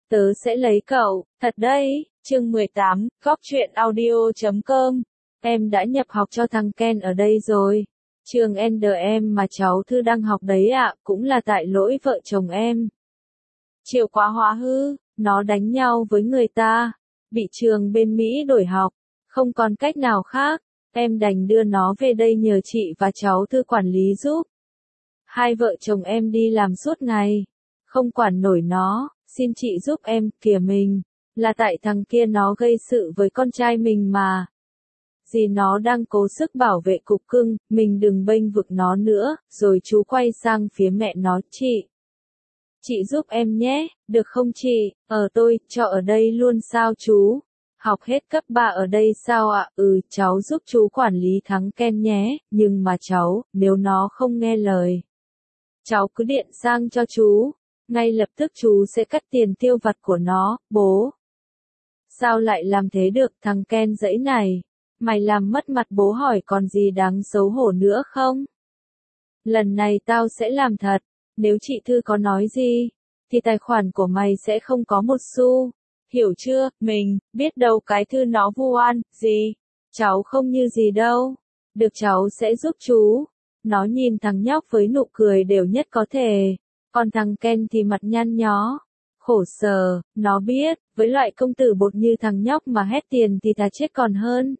Tớ sẽ lấy cậu, thật đấy. Chương 18, Góc truyện audio.com. Em đã nhập học cho thằng Ken ở đây rồi. Trường NDM mà cháu Thư đang học đấy ạ, cũng là tại lỗi vợ chồng em. Chịu quá hóa hư, nó đánh nhau với người ta, bị trường bên Mỹ đổi học, không còn cách nào khác, em đành đưa nó về đây nhờ chị và cháu Thư quản lý giúp. Hai vợ chồng em đi làm suốt ngày, không quản nổi nó, xin chị giúp em, kìa mình, là tại thằng kia nó gây sự với con trai mình mà. Dì nó đang cố sức bảo vệ cục cưng, mình đừng bênh vực nó nữa, rồi chú quay sang phía mẹ nó, chị giúp em nhé, được không chị, tôi, cho ở đây luôn sao chú? Học hết cấp 3 ở đây sao ạ? Cháu giúp chú quản lý thằng Ken nhé, nhưng mà cháu, nếu nó không nghe lời, cháu cứ điện sang cho chú, ngay lập tức chú sẽ cắt tiền tiêu vặt của nó, bố. Sao lại làm thế được, thằng Ken dãy này? Mày làm mất mặt bố hỏi còn gì đáng xấu hổ nữa không? Lần này tao sẽ làm thật, nếu chị Thư có nói gì, thì tài khoản của mày sẽ không có một xu. Hiểu chưa, mình, biết đâu cái Thư nó vu oan, gì? Cháu không như gì đâu. Được cháu sẽ giúp chú. Nó nhìn thằng nhóc với nụ cười đều nhất có thể. Còn thằng Ken thì mặt nhăn nhó. Khổ sở, nó biết, với loại công tử bột như thằng nhóc mà hết tiền thì thà chết còn hơn.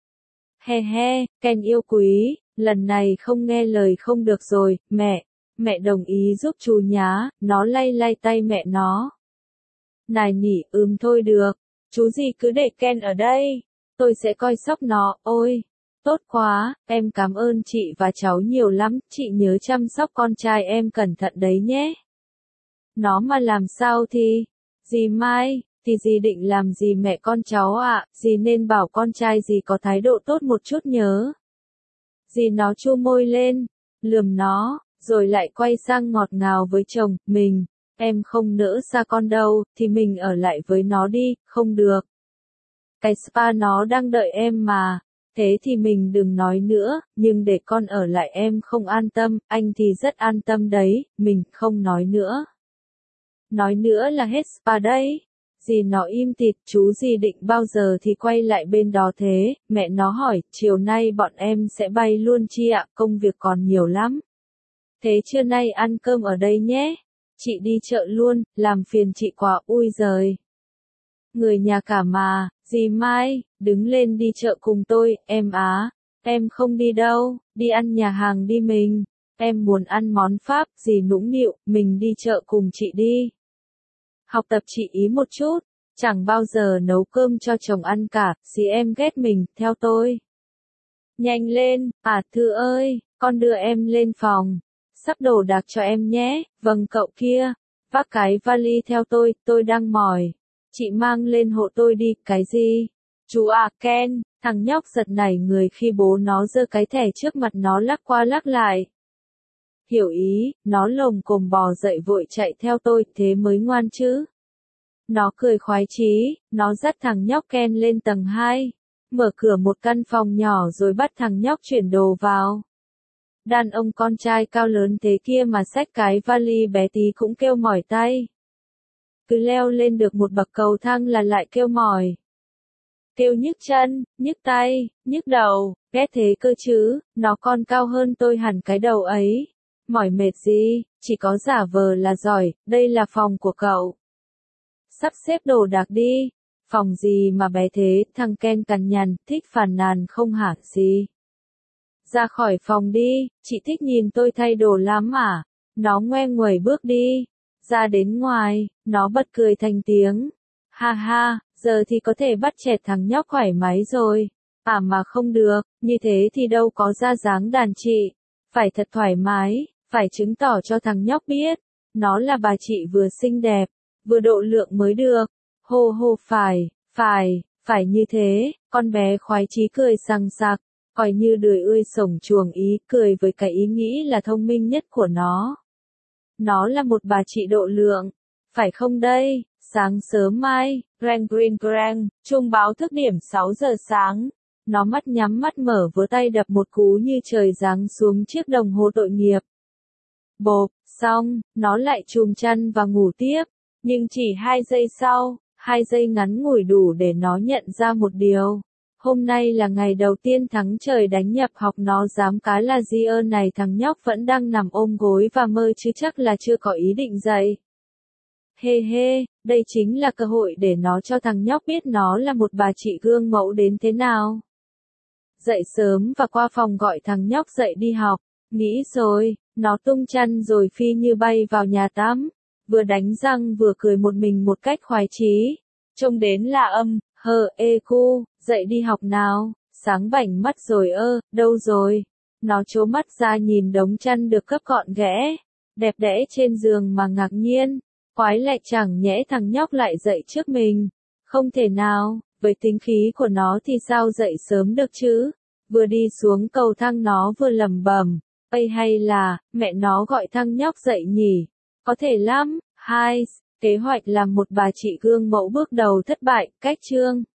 He he, Ken yêu quý, lần này không nghe lời không được rồi, mẹ đồng ý giúp chú nhá, nó lay lay tay mẹ nó. Này nhỉ, thôi được, chú gì cứ để Ken ở đây, tôi sẽ coi sóc nó, ôi, tốt quá, em cảm ơn chị và cháu nhiều lắm, chị nhớ chăm sóc con trai em cẩn thận đấy nhé. Nó mà làm sao thì, dì Mai, thì dì định làm gì mẹ con cháu ạ, dì nên bảo con trai dì có thái độ tốt một chút nhớ. Dì nó chu môi lên, lườm nó, rồi lại quay sang ngọt ngào với chồng, mình, em không nỡ xa con đâu, thì mình ở lại với nó đi, không được. Cái spa nó đang đợi em mà, thế thì mình đừng nói nữa, nhưng để con ở lại em không an tâm, anh thì rất an tâm đấy, mình không nói nữa. Nói nữa là hết spa đấy. Dì nó im tịt, chú dì định bao giờ thì quay lại bên đó thế, mẹ nó hỏi, chiều nay bọn em sẽ bay luôn chi ạ, công việc còn nhiều lắm. Thế trưa nay ăn cơm ở đây nhé. Chị đi chợ luôn, làm phiền chị quá, ui giời. Người nhà cả mà, dì Mai, đứng lên đi chợ cùng tôi, em á. Em không đi đâu, đi ăn nhà hàng đi mình. Em muốn ăn món Pháp, dì nũng nịu, mình đi chợ cùng chị đi. Học tập chị ý một chút, chẳng bao giờ nấu cơm cho chồng ăn cả, dì em ghét mình, theo tôi. Nhanh lên, Thư ơi, con đưa em lên phòng, sắp đồ đạc cho em nhé, vâng cậu kia, vác cái vali theo tôi đang mỏi, chị mang lên hộ tôi đi, cái gì? Chú Ken, thằng nhóc giật nảy người khi bố nó giơ cái thẻ trước mặt nó lắc qua lắc lại. Hiểu ý, nó lồm cồm bò dậy vội chạy theo tôi, thế mới ngoan chứ. Nó cười khoái chí, nó dắt thằng nhóc Ken lên tầng 2, mở cửa một căn phòng nhỏ rồi bắt thằng nhóc chuyển đồ vào. Đàn ông con trai cao lớn thế kia mà xách cái vali bé tí cũng kêu mỏi tay. Cứ leo lên được một bậc cầu thang là lại kêu mỏi. Kêu nhức chân, nhức tay, nhức đầu, ghét thế cơ chứ, nó còn cao hơn tôi hẳn cái đầu ấy. Mỏi mệt gì, chỉ có giả vờ là giỏi, đây là phòng của cậu. Sắp xếp đồ đạc đi, phòng gì mà bé thế, thằng Ken cằn nhằn, thích phàn nàn không hả gì. Ra khỏi phòng đi, chị thích nhìn tôi thay đồ lắm à, nó ngoe nguẩy bước đi, ra đến ngoài, nó bật cười thành tiếng. Ha ha, giờ thì có thể bắt chẹt thằng nhóc thoải mái rồi, mà không được, như thế thì đâu có ra dáng đàn chị, phải thật thoải mái. Phải chứng tỏ cho thằng nhóc biết, nó là bà chị vừa xinh đẹp, vừa độ lượng mới được. Hô hô phải như thế, con bé khoái chí cười sằng sặc, coi như đười ươi sổng chuồng ý, cười với cái ý nghĩ là thông minh nhất của nó. Nó là một bà chị độ lượng, phải không đây? Sáng sớm mai, grang, chuông báo thức điểm 6 giờ sáng. Nó mắt nhắm mắt mở vớ tay đập một cú như trời giáng xuống chiếc đồng hồ tội nghiệp. Bộp, xong, nó lại chùm chăn và ngủ tiếp. Nhưng chỉ 2 giây sau, 2 giây ngắn ngủi đủ để nó nhận ra một điều. Hôm nay là ngày đầu tiên thắng trời đánh nhập học, nó dám cá là gì ơn này thằng nhóc vẫn đang nằm ôm gối và mơ chứ chắc là chưa có ý định dậy. Hê hê, đây chính là cơ hội để nó cho thằng nhóc biết nó là một bà chị gương mẫu đến thế nào. Dậy sớm và qua phòng gọi thằng nhóc dậy đi học, nghĩ rồi, nó tung chăn rồi phi như bay vào nhà tắm, vừa đánh răng vừa cười một mình một cách khoái chí. Trông đến lạ cu, dậy đi học nào, sáng bảnh mắt rồi đâu rồi? Nó trố mắt ra nhìn đống chăn được gấp gọn ghẽ, đẹp đẽ trên giường mà ngạc nhiên, quái lại chẳng nhẽ thằng nhóc lại dậy trước mình. Không thể nào, với tính khí của nó thì sao dậy sớm được chứ? Vừa đi xuống cầu thang nó vừa lẩm bẩm, hay là, mẹ nó gọi thằng nhóc dậy nhỉ? Có thể lắm. 2. Kế hoạch làm một bà chị gương mẫu bước đầu thất bại, cách chương.